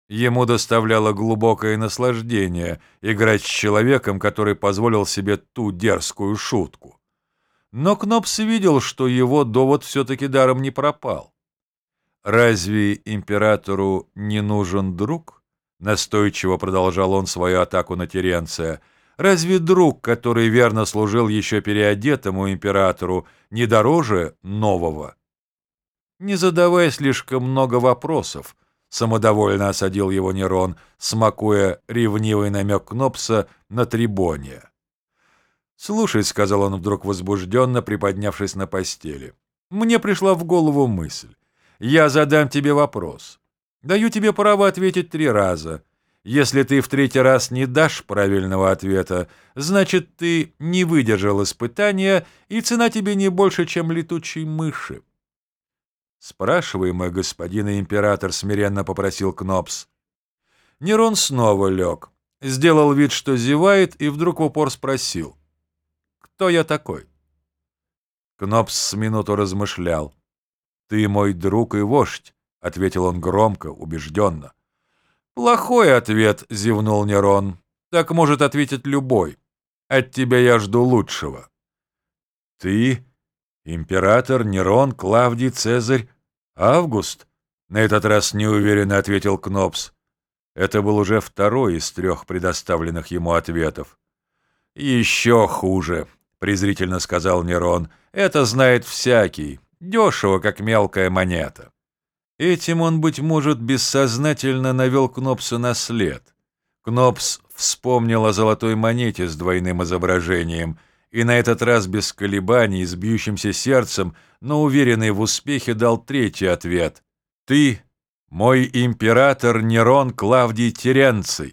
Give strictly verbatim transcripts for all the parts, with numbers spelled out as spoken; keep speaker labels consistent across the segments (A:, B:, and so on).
A: Ему доставляло глубокое наслаждение играть с человеком, который позволил себе ту дерзкую шутку. Но Кнопс видел, что его довод все-таки даром не пропал. «Разве императору не нужен друг?» — настойчиво продолжал он свою атаку на Теренция. «Разве друг, который верно служил еще переодетому императору, не дороже нового?» «Не задавай слишком много вопросов», — самодовольно осадил его Нерон, смакуя ревнивый намек Кнопса на Трибония. «Слушай», — сказал он вдруг возбужденно, приподнявшись на постели, — «мне пришла в голову мысль. Я задам тебе вопрос. Даю тебе право ответить три раза. Если ты в третий раз не дашь правильного ответа, значит, ты не выдержал испытания, и цена тебе не больше, чем летучей мыши». «Спрашивай, мой господин и император», — смиренно попросил Кнопс. Нерон снова лег, сделал вид, что зевает, и вдруг в упор спросил: «Кто я такой?» Кнопс с минуту размышлял. «Ты мой друг и вождь», — ответил он громко, убежденно. «Плохой ответ», — зевнул Нерон. «Так может ответить любой. От тебя я жду лучшего». «Ты, император Нерон, Клавдий, Цезарь, Август?» — на этот раз неуверенно ответил Кнопс. Это был уже второй из трех предоставленных ему ответов. «Еще хуже», — презрительно сказал Нерон. «Это знает всякий. Дешево, как мелкая монета». Этим он, быть может, бессознательно навел Кнопса на след. Кнопс вспомнил о золотой монете с двойным изображением и на этот раз без колебаний, с бьющимся сердцем, но уверенный в успехе, дал третий ответ. «Ты, мой император Нерон Клавдий Теренций».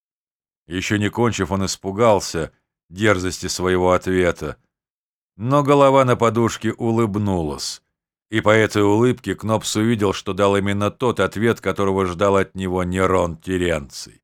A: Еще не кончив, он испугался дерзости своего ответа. Но голова на подушке улыбнулась, и по этой улыбке Кнопс увидел, что дал именно тот ответ, которого ждал от него Нерон Теренций.